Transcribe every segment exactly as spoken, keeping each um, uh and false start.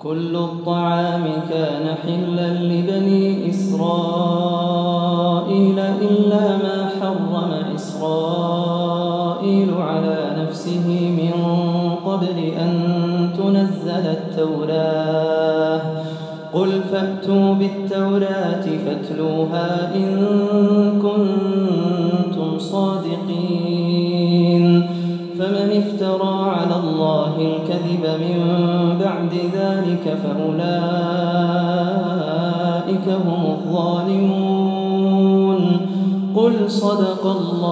كل الطعام كان حلا لبني إسرائيل إلا ما حرم إسرائيل على نفسه من قبل أن تنزل التوراة. قل فأتوا بالتوراة فاتلوها إن كنتم صادقين. فمن افترى على الله الكذب من بعد ذلك فأولئك هم الظالمون. قل صدق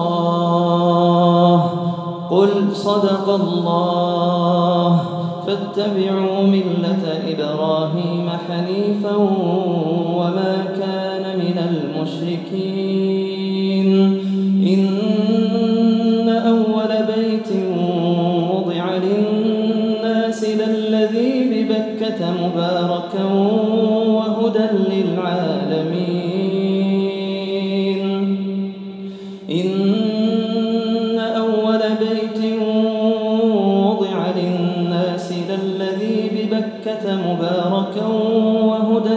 الله قل صدق الله فاتبعوا ملة إبراهيم حنيفا وما كان من المشركين. إن أول بيت وضع للناس للذي ببكة مباركا وهدى للعالمين. إن أول بيت وضع للناس للذي ببكة مباركا وهدى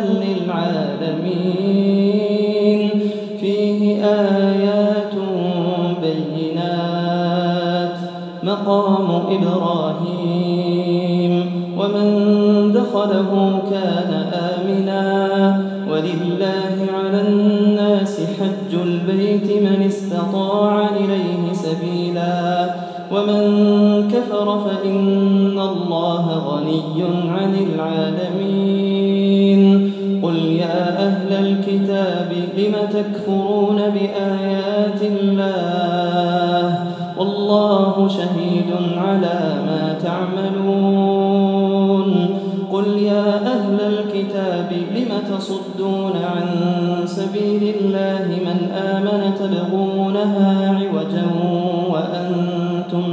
للعالمين. فيه آيات بينات مقام إبراهيم ومن دخله كان آمنا. ولله على الناس حج البيت من استطاع إليه سبيلا ومن كفر فإن الله غني عن العالمين. قل يا أهل الكتاب لم تكفرون بآيات الله والله شهيد على ما تعملون. قل يا أهل الكتاب لم تصدون عن سبيل الله من آمن تبغونها عوجا وأنتم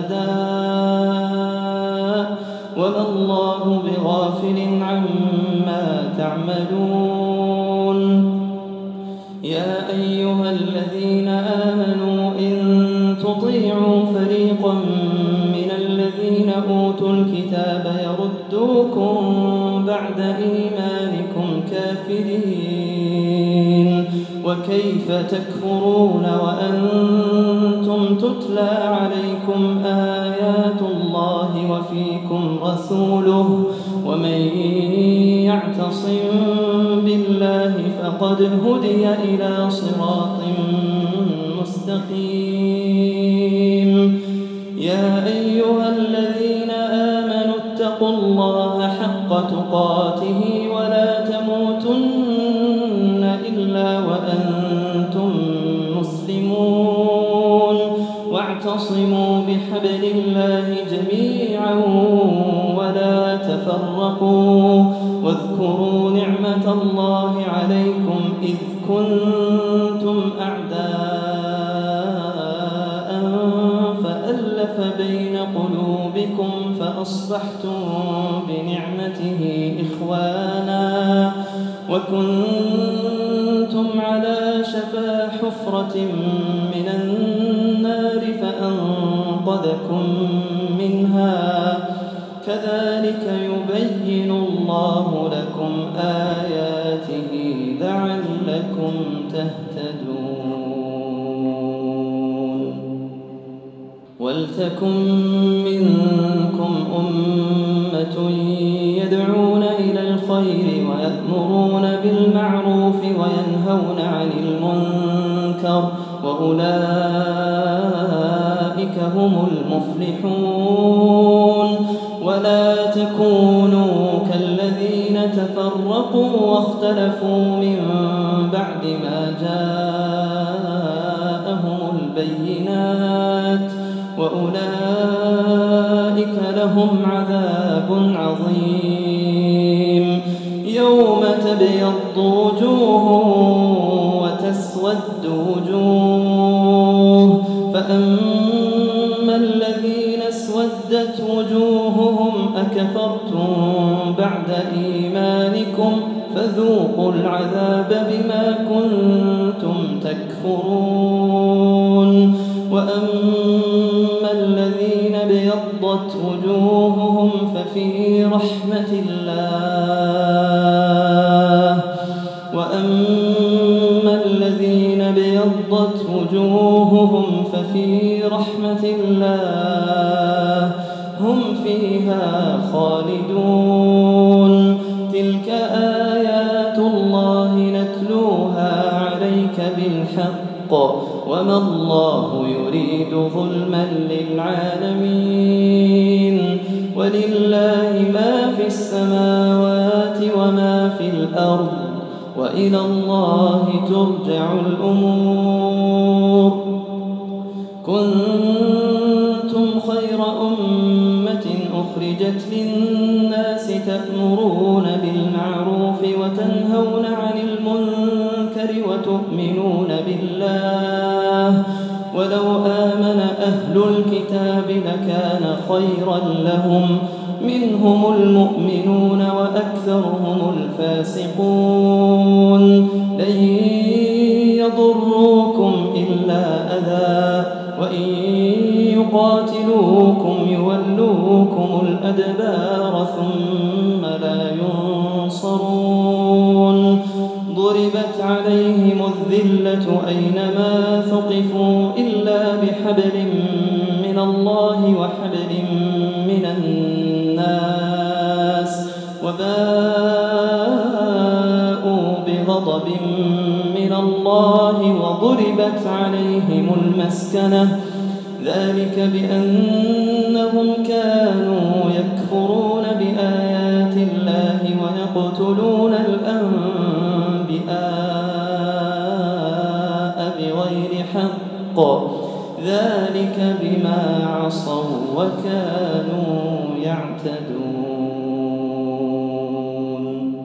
شهداء وما الله بغافل عما تعملون. يا أيها الذين آمنوا إن تطيعوا فريقا من الذين أوتوا الكتاب يردوكم بعد إيمانكم كافرين. وكيف تكفرون وأنتم تتلى عليكم آيات الله وفيكم رسوله ومن يعتصم بالله فقد هدي إلى صراط مستقيم. يا أيها الذين آمنوا اتقوا الله حق تقاته ولا تموتن إلا وأنتم مسلمون. واعتصموا بحبل الله جميعا ولا تفرقوا. واذكروا نعمة الله عليكم إذ كنتم أعداء فألف بين قلوبكم فأصبحتم بنعمته إخوانا وكنتم على شفا حفرة من النار فأنقذكم منها. كذلك يبين الله لكم آياته لعلكم تهتدون. ولتكن منكم أمة يدعون إلى الخير ويأمرون بالمعروف وينهون عن المنكر وأولئك هم المفلحون. ولا تكونوا كالذين تفرقوا واختلفوا من بعد ما جاءهم البينات وأولئك لهم عذاب عظيم. يوم تبيض وجوه وتسود وجوه فأما الذين اسودت وجوههم أكفرتم بعد إيمانكم فذوقوا العذاب بما كنتم تكفرون. وأما الذين ابيضت ابيضت وجوههم ففي رحمة الله وأما الذين ابيضت وجوههم ففي رحمة الله هم فيها خالدون. تلك آيات الله نتلوها عليك بالحق وما الله يريد ظلما للعالمين. ولله ما في السماوات وما في الأرض وإلى الله ترجع الأمور. كنتم خير أمة أخرجت للناس تأمرون بالمعروف وتنهون عن المنكر وتؤمنون بالله ولو آمن أهل الكتاب لكان خيرا لهم منهم المؤمنون وأكثرهم الفاسقون. لن يضروكم إلا أذى وإن يقاتلوكم يولوكم الأدبار ثم لا ينصرون. ضربت عليهم الذلة أينما ثقفوا إلا بحبل من الله وحبل من الناس وباءوا بغضب من الله وضربت عليهم المسكنة ذلك بأنهم كانوا يكفرون بآيات الله ويقتلون الأنبياء بغير حق ذلك بما عصوا وكانوا يعتدون.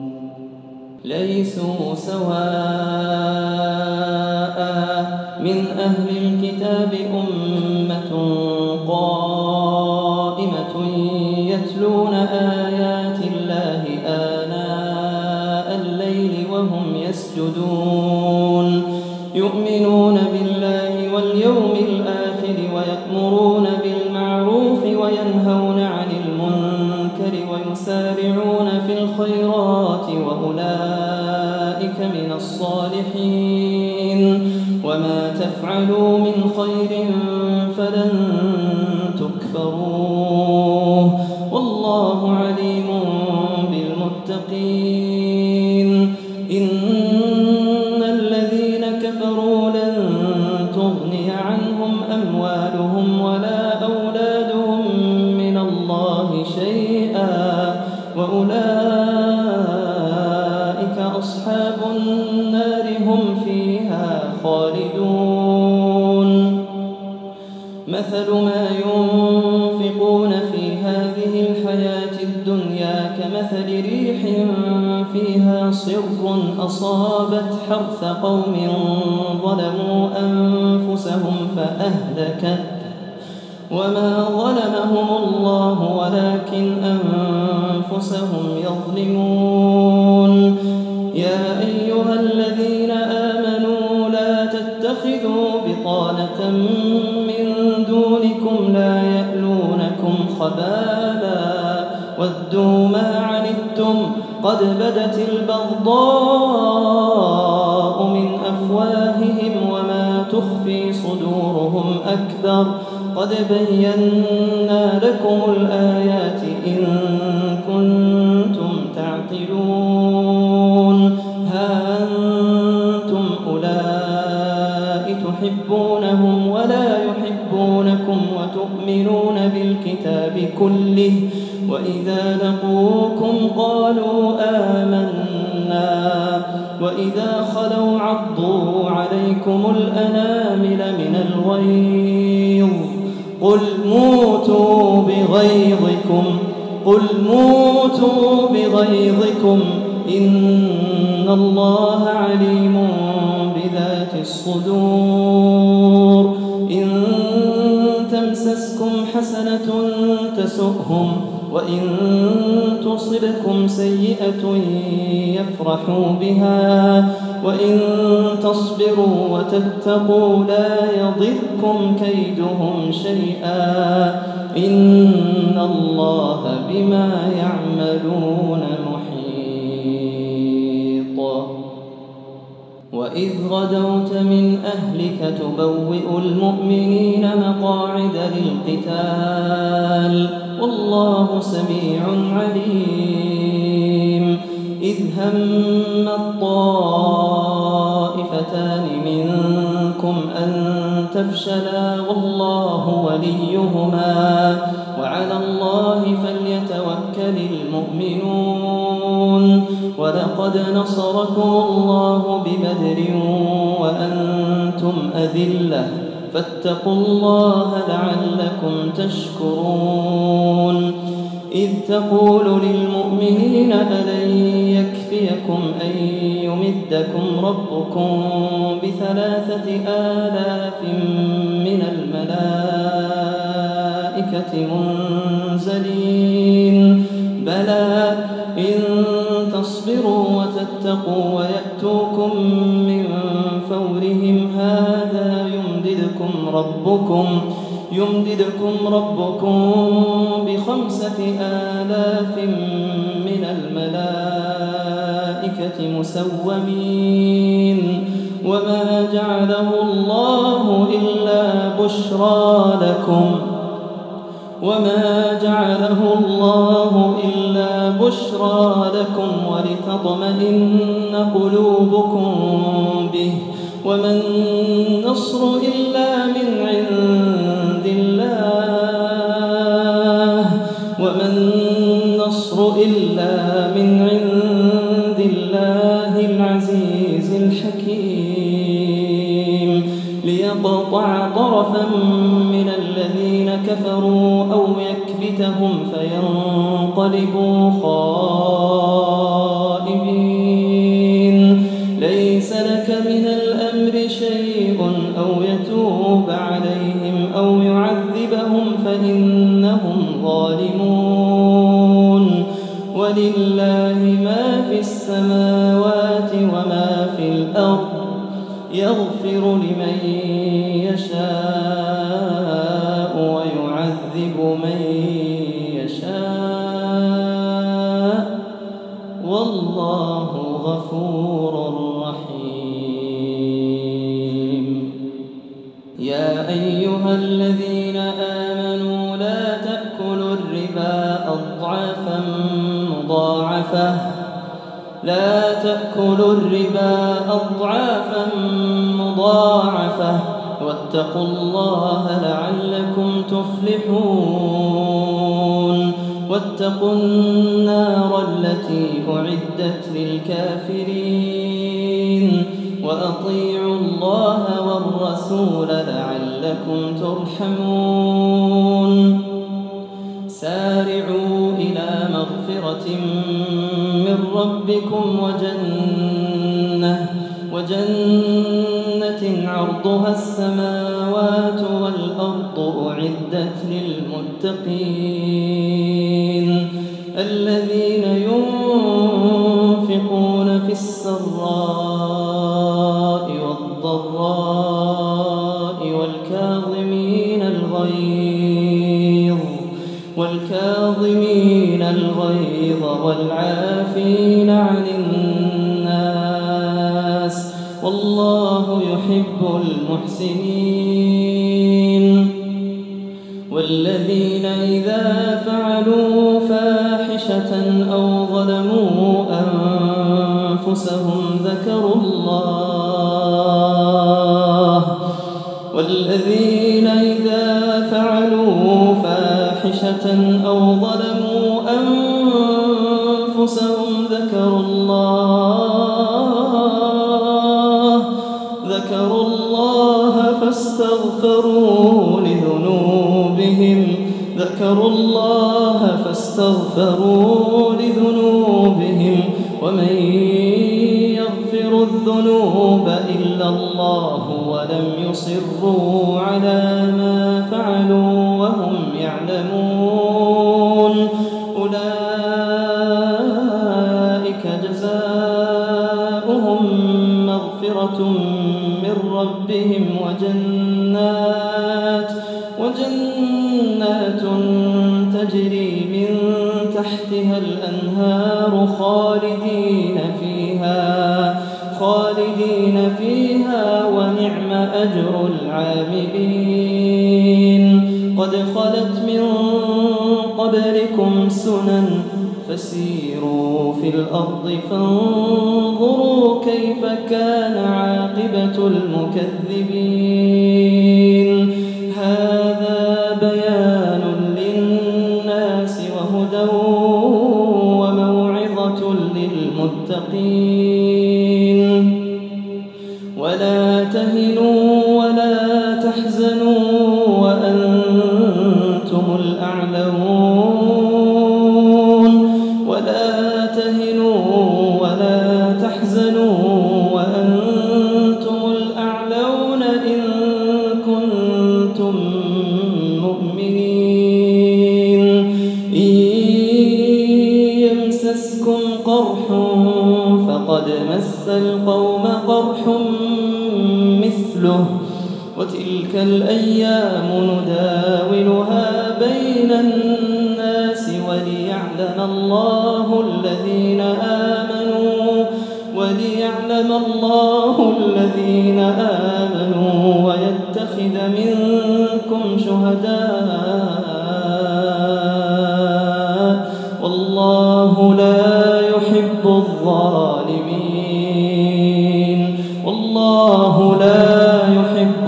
ليسوا سواء من أهل الكتاب أمة قائمة يتلون آيات الله آناء الليل وهم يسجدون يؤمنون بالله واليوم الآخر ويأمرون بالمعروف وينهون عن المنكر ويسارعون في الخيرات وأولئك من الصالحين. وما تفعلوا من خير فلن تكفروه والله عليم بالمتقين. إن الذين كفروا لن تغني عنهم أموالهم ولا أولادهم من الله شيئا وأولئك أصحاب النار هم فيها خالدون. مثل ما ينفقون في هذه الحياة الدنيا كمثل ريح فيها صر أصابت حرث قوم ظلموا أنفسهم فأهلكت وما ظلمهم الله ولكن أنفسهم يظلمون. يا أيها الذين آمنوا لا تتخذوا بطانة من دونكم لا يألونكم خبالا ودوا ما عنتم قد بدت البغضاء من أفواههم وما تخفي صدورهم أكبر قد بينا لكم الآيات إن كنتم تعقلون. ها أنتم أولئك تحبونهم ولا يحبونكم وتؤمنون بالكتاب كله وإذا لقوكم قالوا آمنا وإذا خلوا عضوا عليكم الأنامل من الغيظ قل موتوا بغيظكم قل موتوا بغيظكم إن الله عليم بذات الصدور. إن تمسسكم حسنة تسؤهم وإن تصبكم سيئة يفرحوا بها وإن تصبروا وتتقوا لا يضركم كيدهم شيئا إن الله بما يعملون محيط. وإذ غدوت من أهلك تبوئ المؤمنين مقاعد للقتال والله سميع عليم. إذ هم الطائفتان منكم أن تفشلا والله وليهما وعلى الله فليتوكل المؤمنون. ولقد نصركم الله ببدر وأنتم أذلة فاتقوا الله لعلكم تشكرون. إذ تقول للمؤمنين ألن يكفيكم أن يمدكم ربكم بثلاثة آلاف من الملائكة منزلين بلى إن تصبروا وتتقوا ويأتوكم من فورهم هذا يمددكم ربكم يمددكم ربكم بخمسة آلاف من الملائكة مسومين. وما جعله الله إلا بشرى لكم وما جعله الله إلا بشرى لكم ولتطمئن قلوبكم به وما النصر إلا من عند الله وما النصر إلا من عند الله العزيز الحكيم. ليقطع طرفا من الذين كفروا أو يكبتهم فينقلبوا خائبين. ليس لك من الأمر شيء أو يتوب عليهم أو يعذبهم فإنهم ظالمون. ولله ما في السماوات وما في الأرض يغفر لمن يشاء ويعذب من يشاء والله غفور رحيم. يا أيها الذين آمنوا لا تأكلوا الربا أضعافا مضاعفة لا تأكلوا الربا أضعافا مضاعفة واتقوا الله لعلكم تفلحون. واتقوا النار التي أعدت للكافرين وأطيعوا الله والرسول لعلكم ترحمون. سارعوا إلى مغفرة من ربكم وجنة وجنة عرضها السماوات والأرض أعدت للمتقين الذين ينفقون في السراء والضراء والكاظمين الغيظ والكاظمين الغيظ والعافين عن الناس والله يحب المحسنين. والذين إذا فعلوا فاحشة أو ظلموا أنفسهم ذكروا الله والذين إذا فعلوا فاحشة أو ظلموا أنفسهم ذكروا الله ذكروا الله فاستغفروا لذنوبهم ذكروا الله فاستغفروا لذنوبهم ومن يغفر الذنوب إلا الله ولم يصروا على ما فعلوا وهم يعلمون أولئك جزاؤهم مغفرة من ربهم وجنات وجنات تجري من تحتها الأنهار خالدين فيها خالدين فيها ونعم أجر العاملين قد خلت من قبلكم سنن فسيروا في الأرض فانظروا كيف كان عاقبة المكذبين هذا بيان للناس وهدى وموعظة للمتقين ولا تهنوا ولا تحزنوا وأنتم الأعلون ولا تهنوا ولا تحزنوا وأنتم الأعلون إن كنتم مؤمنين إن يمسسكم قرح فقد مس القوم قرح مثله وتلك الأيام نداولها بين الناس وليعلم الله الذين آمنوا وليعلم الله الذين آمنوا ويتخذ منكم شهداء والله لا يحب الظالمين والله لا يحب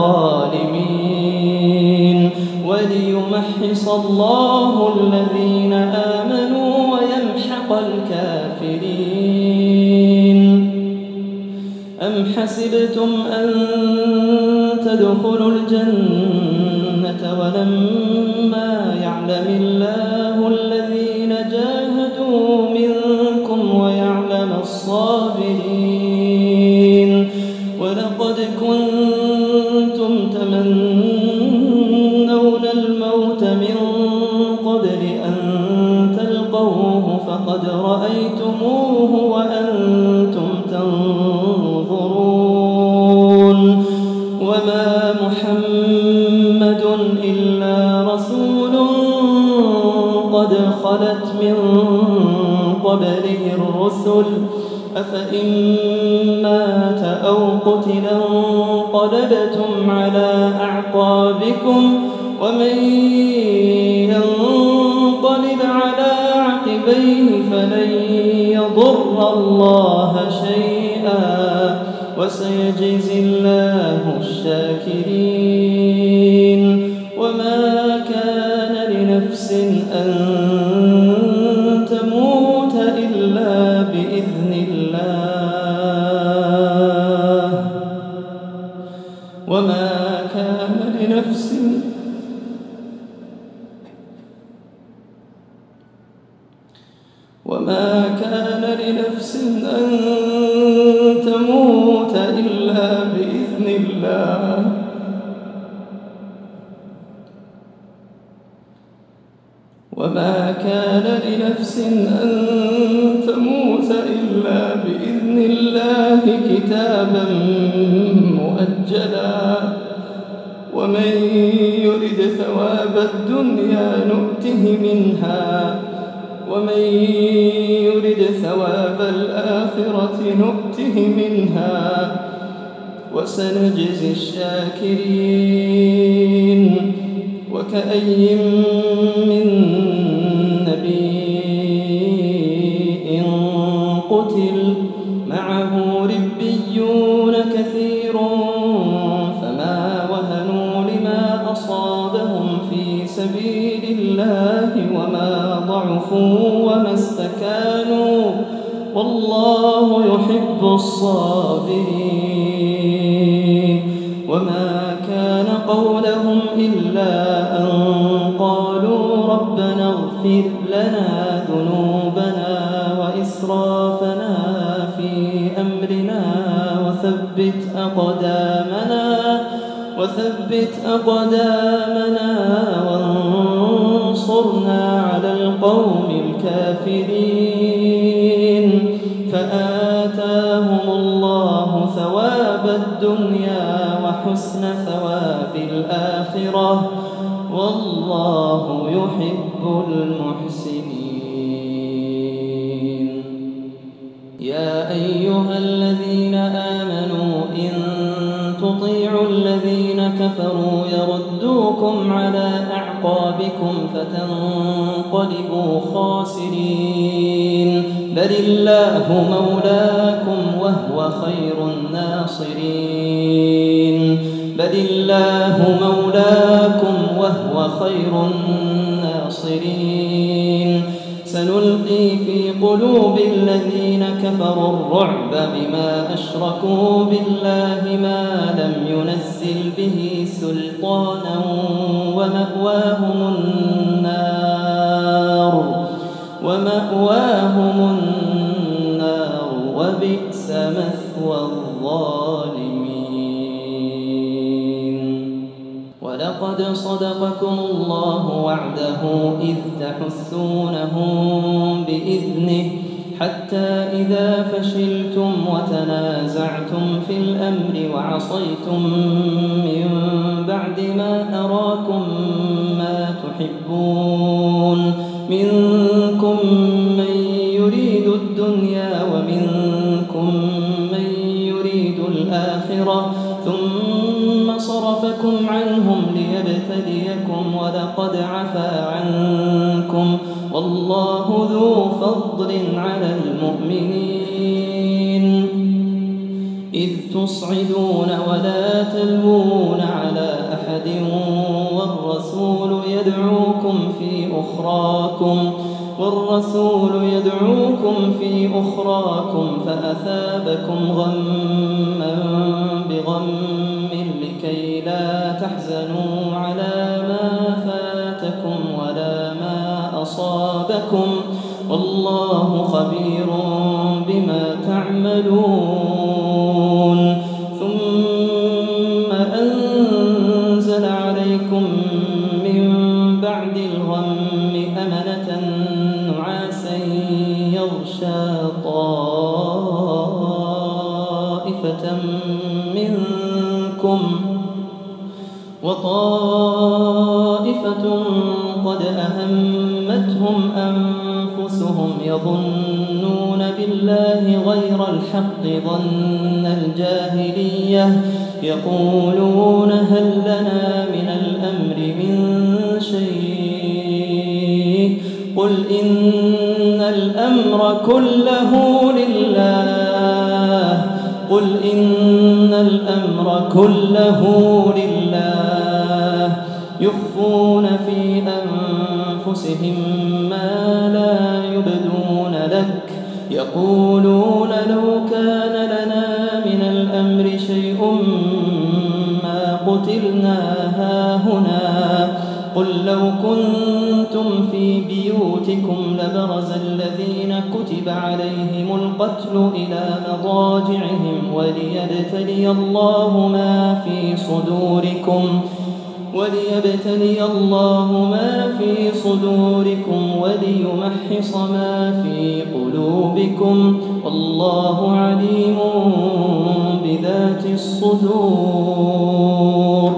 الظالمين وليمحص الله الذين آمنوا ويمحق الكافرين أم حسبتم أن تدخلوا الجنة ولما يعلم الله الذين جاهدوا منكم ويعلم الصابرين ولقد كنتم تمنون الموت من قبل أن تلقوه فقد رأيتموه وأنتم تنظرون وما محمد إلا رسول قد خلت من قبله الرسل أفإن مات أو قتلا انقلبتم على أعقابكم ومن ينقلب على عقبيه فلن يضر الله شيئا وسيجزي الله الشاكرين وما كان لنفس أن تموت إلا بإذن الله وما كان لنفس وما كان لنفس أن تموت إلا بإذن الله وما كان لنفس أن تموت إلا بإذن الله كتابا مؤجلا ومن يرد ثواب الدنيا نؤته منها ومن يرد ثواب الآخرة نؤته منها وسنجزي الشاكرين وكأي من نبي قتل معه ربيون كثير فما وهنوا لما أصابهم في سبيل الله وما ضعفوا وما استكانوا والله يحب الصابرين وما كان قولهم إلا أن قالوا ربنا اغفر لنا ذنوبنا وإسرافنا في أمرنا وثبت أقدامنا وثبت أقدامنا وانصرنا على القوم الكافرين فآتاهم الله ثواب الدنيا حسن ثواب الآخرة والله يحب المحسنين. يا أيها الذين آمنوا إن تطيعوا الذين كفروا يردوكم على أعقابكم فتنقلبوا خاسرين بل الله مولاكم وهو خير الناصرين بل الله مولاكم وهو خير الناصرين. سنلقي في قلوب الذين كفروا الرعب بما أشركوا بالله ما لم ينزل به سلطانا ومأواهم النار ومأواهم النار وبئس مثوى الظالمين. ولقد صدقكم الله وعده إذ تحسونهم بإذنه حتى إذا فشلتم وتنازعتم في الأمر وعصيتم من بعد ما أراكم ما تحبون منكم من يريد الدنيا ومنكم من يريد الآخرة ثم صرفكم عنهم ليبتليكم ولقد عفا عنكم والله ذو فضل على المؤمنين. إذ تصعدون ولا تلوون على أحد والرسول يدعوكم في أخراكم والرسول يدعوكم في أخراكم فأثابكم غما بغم لكي لا تحزنوا على ما فاتكم ولا ما أصابكم والله خبير بما تعملون. ثم أنزل عليكم من بعد الغم أمنة نعاسا يغشى طائفة منكم وطائفة قد أهمتهم أنفسهم يظنون بالله غير الحق ظن الجاهلية يقولون هل لنا من الأمر من شيء قل إن الأمر كله لله قل إن الأمر كله لله يخفون في أنفسهم ما لا يبدون لك يقولون لو كان لنا من الأمر شيء ما قتلنا هاهنا قل لو كنتم في بيوتكم لبرز الذين كتب عليهم القتل إلى مضاجعهم وليبتلي الله ما في صدوركم وليبتلي الله ما في صدوركم وليمحص ما في قلوبكم والله عليم بذات الصدور.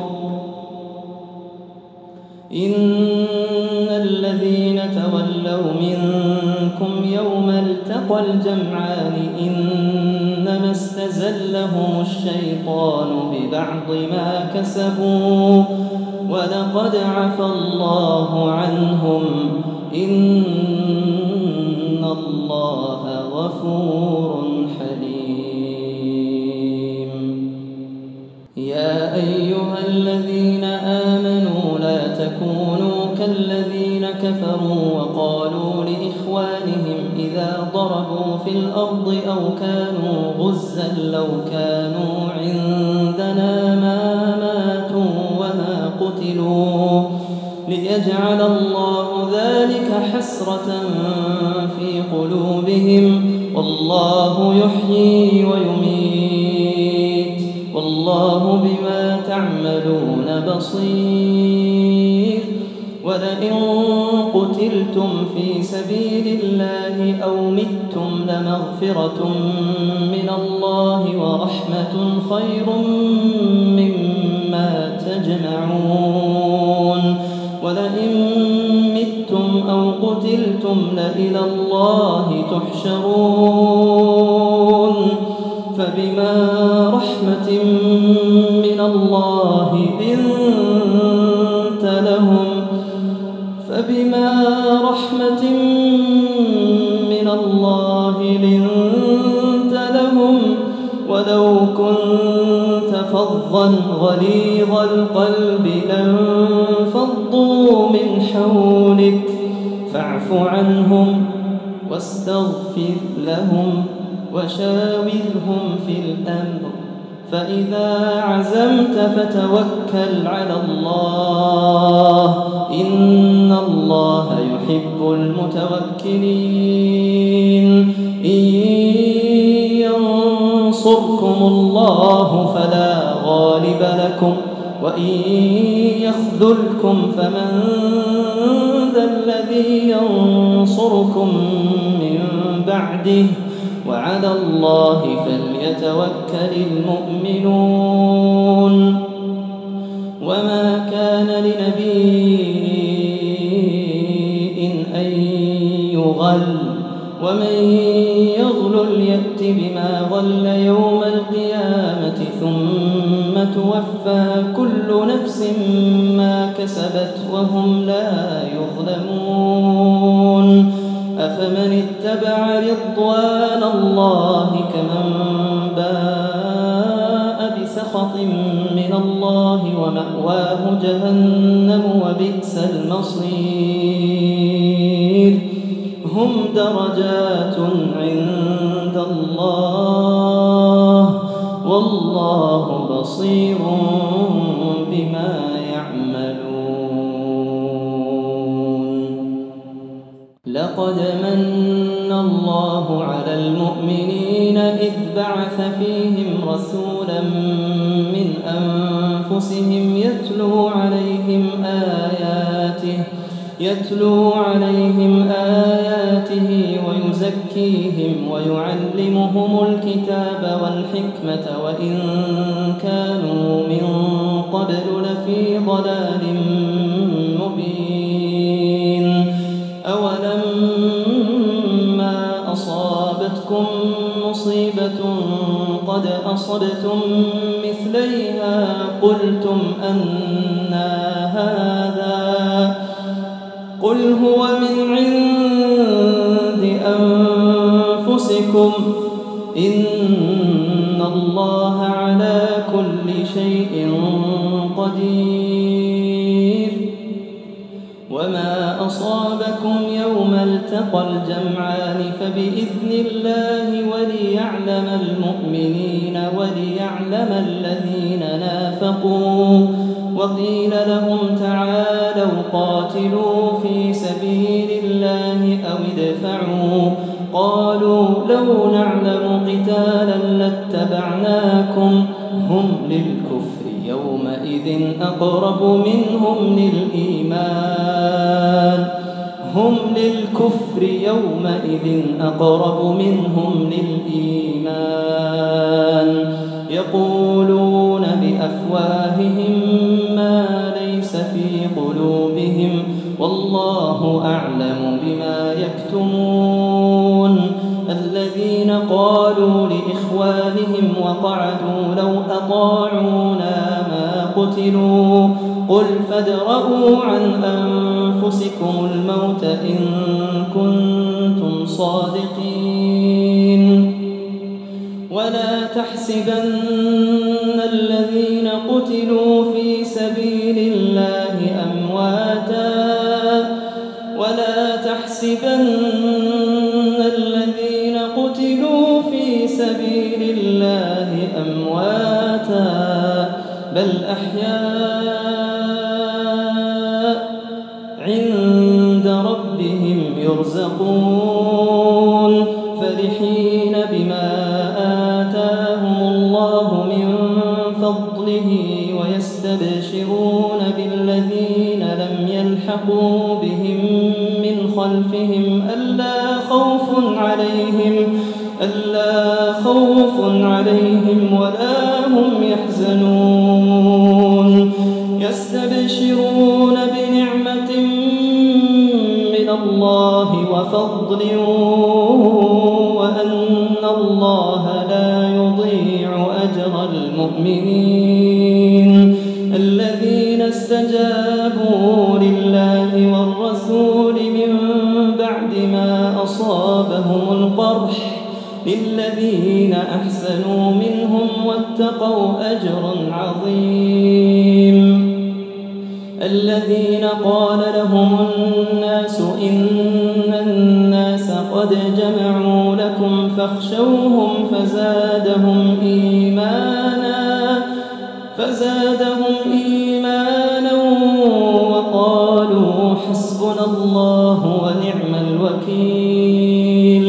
إن الذين تولوا منكم يوم التقى الجمعان إنما استزلهم الشيطان ببعض ما كسبوا ولقد عفا الله عنهم إن الله غفور حليم. يا أيها الذين آمنوا لا تكونوا كالذين كفروا وقالوا لإخوانهم إذا ضربوا في الأرض أو كانوا غزا لو كانوا عندنا ما ماتوا وما قتلوا ليجعل الله ذلك حسرة في قلوبهم والله يحيي ويميت والله بما تعملون بصير. ولئن قتلتم في سبيل الله أو متم لمغفرة من الله ورحمة خير مما تجمعون ولئن متم أو قتلتم لإلى الله تحشرون فبما رحمة من الله لنت لهم فبما رحمة من الله لنت لهم ولو كنت فظا غليظ القلب لانفضوا من حولك فاعف عنهم واستغفر لهم وشاورهم في الأمر فإذا عزمت فتوكل على الله إن الله يحب المتوكلين إن ينصركم الله فلا غالب لكم وإن يخذلكم فمن ذا الذي ينصركم من بعده وعلى الله فليتوكل المؤمنون وما كان لنبي أن يغل ومن يغلل يأت بما غل يوم القيامة ثم توفى كل نفس ما كسبت وهم لا يظلمون أفمن اتبع رضوان الله كمن باء بسخط من الله ومأواه جهنم وبئس المصير هم درجات عند الله والله بصير بما يعملون لقد من الله على المؤمنين إذ بعث فيهم رسولا من أنفسهم يتلو عليهم آياته يتلو عليهم آياته ويزكيهم ويعلمهم الكتاب والحكمة وإن كانوا من قبل لفي ضلال مبين أولما أصابتكم مصيبة قد أصبتم مثليها قلتم أنى هذا قل هو من عند أنفسكم إن الله على كل شيء قدير وما أصابكم يوم التقى الجمعان فبإذن الله وليعلم المؤمنين وليعلم الذين نافقوا وقيل لهم تعالوا قاتلوا في سبيل الله أو ادفعوا قالوا لو نعلم قتالا لاتبعناكم هم للكفر يومئذ أقرب منهم للإيمان هم للكفر يومئذ أقرب منهم للإيمان يقولون بأفواههم ما ليس في قلوبهم والله أعلم بما يكتمون الذين قالوا لإخوانهم وقعدوا لو أطاعونا ما قتلوا قل فادرءوا عن أنفسكم الموت إن كنتم صادقين ولا تحسبن الذين قتلوا في سبيل الله أمواتا ولا تحسبن الذين قتلوا في سبيل الله أمواتا بل أحياء عند ربهم يرزقون فرحين بما آتاهم الله من فضله ويستبشرون بالذين لم يلحقوا بهم من خلفهم ألا خوف عليهم ألا خوف عليهم ولا هم يحزنون يستبشرون بنعمة من الله وفضل وأن الله لا يضيع أجر المؤمنين الذين استجابوا لله والرسول من بعد ما أصابهم القرح للذين أحسنوا منهم واتقوا أجر عظيم الذين قال لهم الناس إن الناس قد جمعوا لكم فاخشوهم فزادهم إيمانا فزادهم إيمانا وقالوا حسبنا الله ونعم الوكيل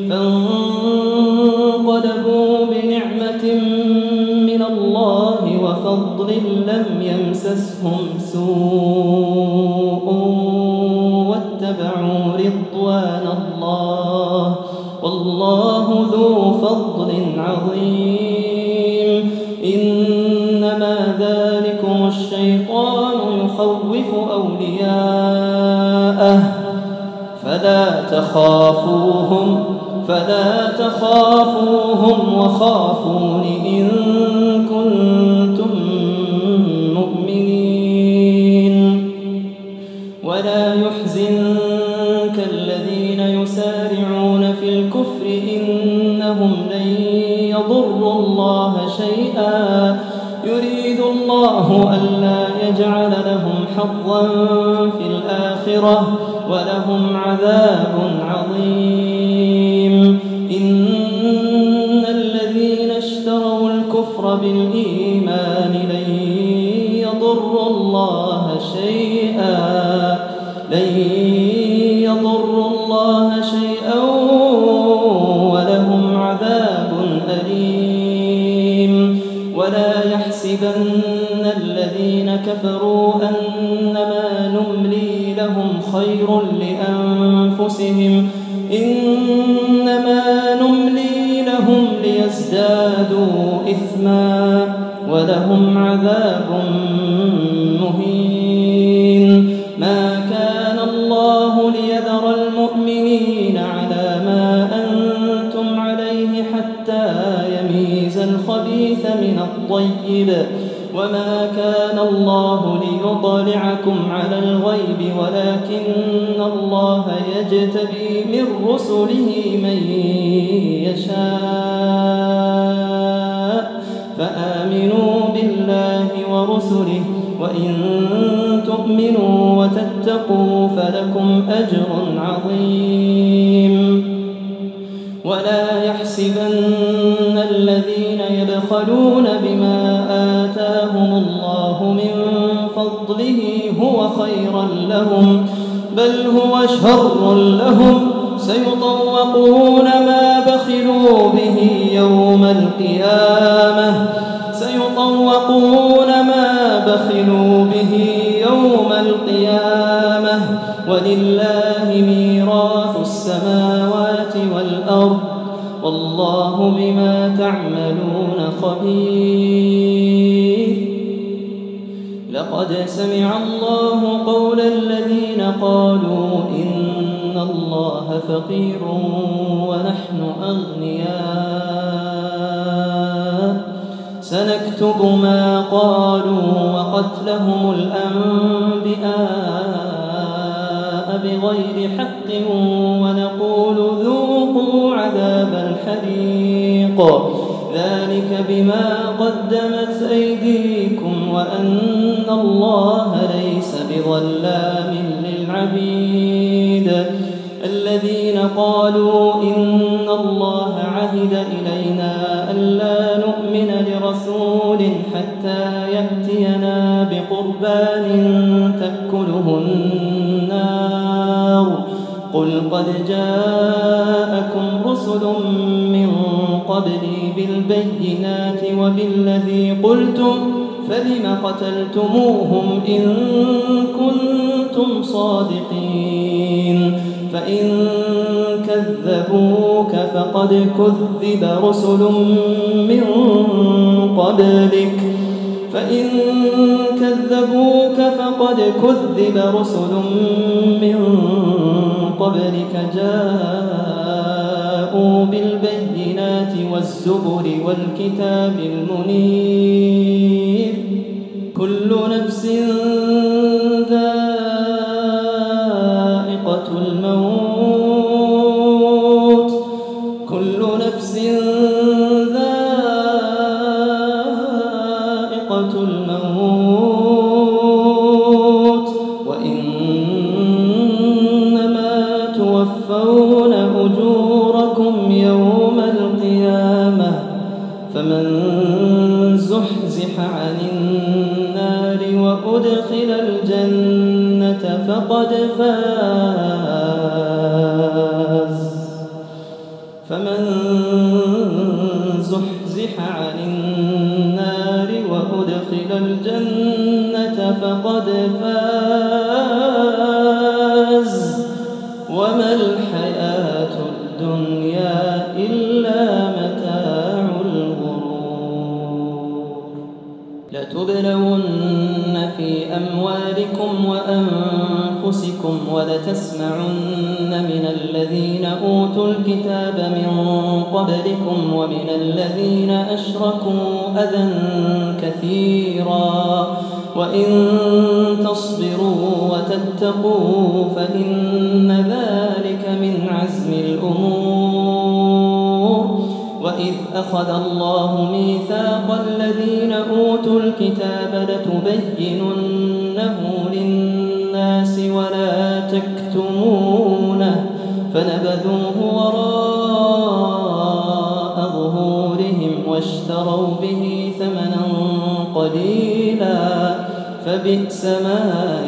فانقلبوا بنعمة من الله وفضل لم يمسسهم سوء واتبعوا رضوان الله والله ذو فضل عظيم إنما ذلكم الشيطان يخوف أولياءه فلا تخافوهم فلا تخافوهم وخافون إن كنتم مؤمنين ولا يحزنك الذين يسارعون في الكفر إنهم لن يضروا الله شيئا يريد الله ألا يجعل لهم حظا في الآخرة ولهم عذاب عظيم إن الذين اشتروا الكفر بالإيمان لن يضروا الله شيئا لن يضروا الله شيئا ولهم عذاب أليم ولا يحسبن الذين كفروا أنما نملي لهم خير لأنفسهم إنما نملي لهم ليزدادوا إثما ولهم عذاب مهين ما كان الله ليذر المؤمنين على ما أنتم عليه حتى يميز الخبيث من الطيب وما كان الله ليطلعكم على الغيب ولكن الله يجتبي من رسله من يشاء فآمنوا بالله ورسله وإن تؤمنوا وتتقوا فلكم أجر عظيم ولا يحسبن الذين يبخلون بما آتاهم الله من فضله هو خيرا لهم بل هو شر لهم سيطوقون ما بخلوا به يوم القيامة سيطوقون ما بخلوا به يوم القيامة ولله ميراث السماوات والأرض والله بما تعملون خبير لقد سمع الله قول الذين قالوا إن الله فقير ونحن أغنياء سنكتب ما قالوا وقتلهم الأنبياء بغير حق ونقول ذوقوا عذاب الحريق ذلك بما قدمت أيديكم وأن الله ليس بظلام للعبيد الذين قالوا إن الله عهد إلينا ألا نؤمن لرسول حتى يأتينا بقربان تأكله النار قل قد جاءكم رسل من قبلي بالبينات وبالذي قلتم فلم قتلتموهم إن كنتم صادقين فإن كذبوك فقد كذب رسل من قبلك فإن كذبوك فقد كذب رسل من قبلك جاءوا بالبينات والزبر والكتاب المنير كل نفس ذائقة الموت كل نفس ذائقة الموت وإنما توفون أجوركم يوم القيامة فمن زحزح عن النار وأدخل الجنة فقد فاز فمن زحزح عن النار وأدخل الجنة فقد فاز وما الحياة الدنيا إلا متاع الغرور لتبلون في أموالكم وأنفسكم ولتسمعن من الذين أوتوا الكتاب من قبلكم ومن الذين أشركوا أذى كثيرا وإن تصبروا وتتقوا فإن ذلك من عزم الأمور وإذ أخذ الله ميثاق الذين أوتوا الكتاب لتبيننه للناس ولا تكتمونه فنبذوه وراء ظهورهم واشتروا به ثمنا قليلا فبئس ما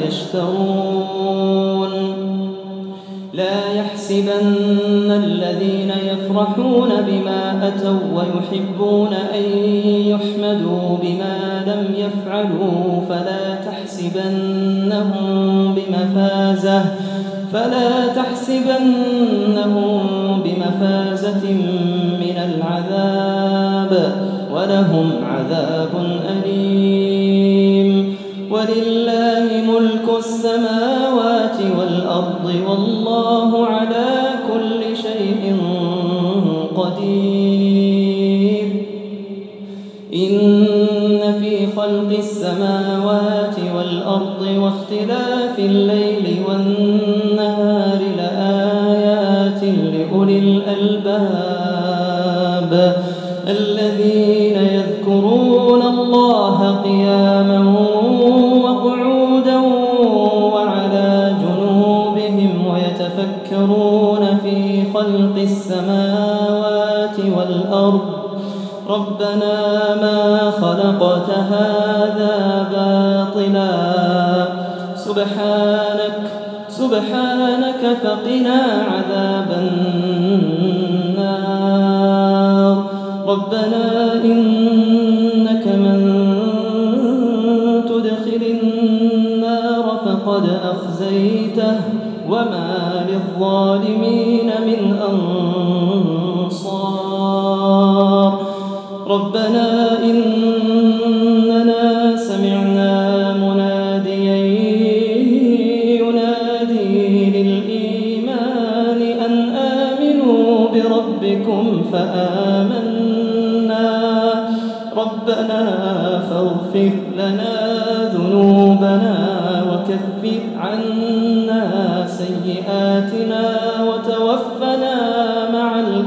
يشترون لا يحسبن الذين يفرحون بما أتوا ويحبون أن يحمدوا بما لم يفعلوا فلا تحسبنهم بمفازة فلا تحسبنهم بمفازة من العذاب ولهم عذاب أليم ولله ملك السماوات والأرض والله على كل شيء قدير إن في خلق السماوات والأرض واختلاف الليل والنهار لآيات لأولي الألباب الذين يذكرون الله قياما وقعودا وعلى جنوبهم ويتفكرون في خلق السماوات والأرض ربنا ما خلقت هذا باطلا سبحانك سبحانك فقنا عذاب النار ربنا إنك من تدخل النار فقد أخزيته وما للظالمين من أنصار ربنا إننا سمعنا مناديا ينادي للإيمان أن آمنوا بربكم فآمنا ربنا فاغفر لنا ذنوبنا وكفر عنا سيئاتنا وتوفنا مع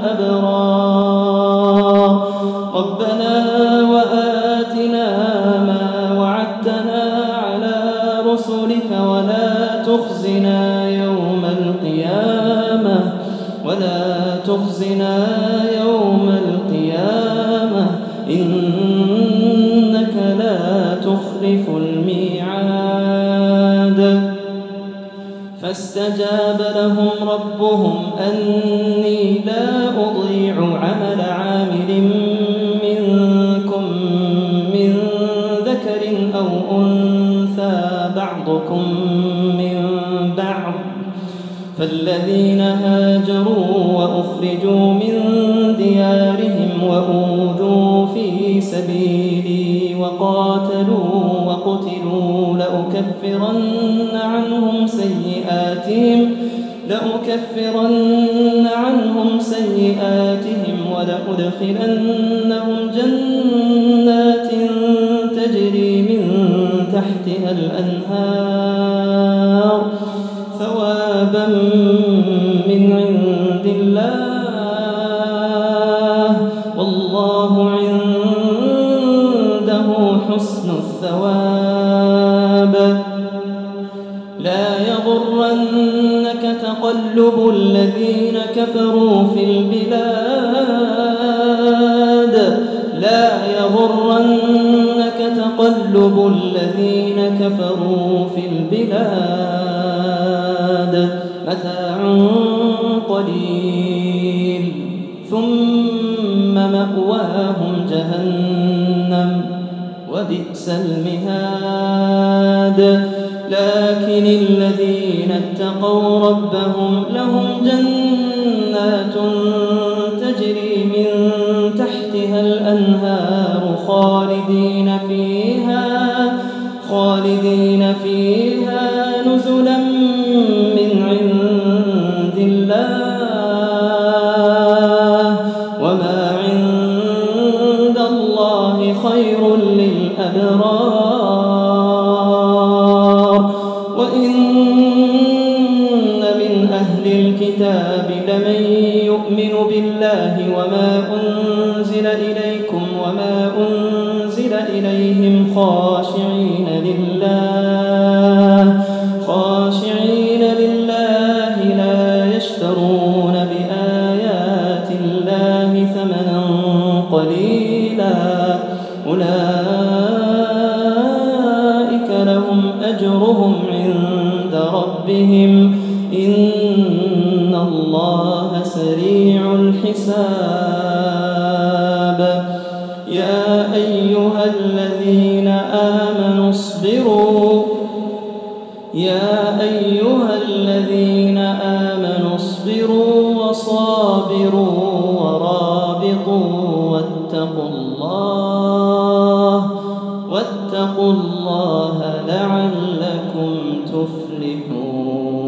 الأبرار ربنا وآتنا ما وعدتنا على رسلك ولا تخزنا يوم القيامة ولا تخزنا يوم القيامة إنك لا تخلف الميعاد فاستجاب لهم ربهم أني لا أضيع عمل عامل منكم من ذكر أو أنثى بعضكم من بعض فالذين هاجروا وأخرجوا من ديارهم وأوذوا في سبيلي وقالوا قاتلوا وقتلوا لأكفرن عنهم سيئاتهم لأكفرن عنهم سيئاتهم ولأدخلنهم جنات تجري من تحتها الأنهار ثوابا من عند الله والله عنده حسن الثواب. لا يغرنك تقلب الذين كفروا في البلاد لا يغرنك تقلب الذين كفروا في البلاد متاع قليل ثم مأواهم جهنم وبئس المهاد. لكن الذين اتقوا ربهم لهم جنات تجري من تحتها الأنهار خالدين فيها خالدين فيها نزلا من عند الله وما عند الله خير للأبرار. وإن من أهل الكتاب لمن يؤمن بالله وما أنزل إليكم وما أنزل إليهم خاشعين لله خاشعين لله لا يشترون بآيات الله ثمنا قليلا أولئك لهم أجرهم عند ربهم إن الله سريع الحساب. يا أيها الذين آمنوا اصبروا يا أيها الذين آمنوا اصبروا وصابروا ورابطوا واتقوا الله واتقوا الله لعلكم تفلحون.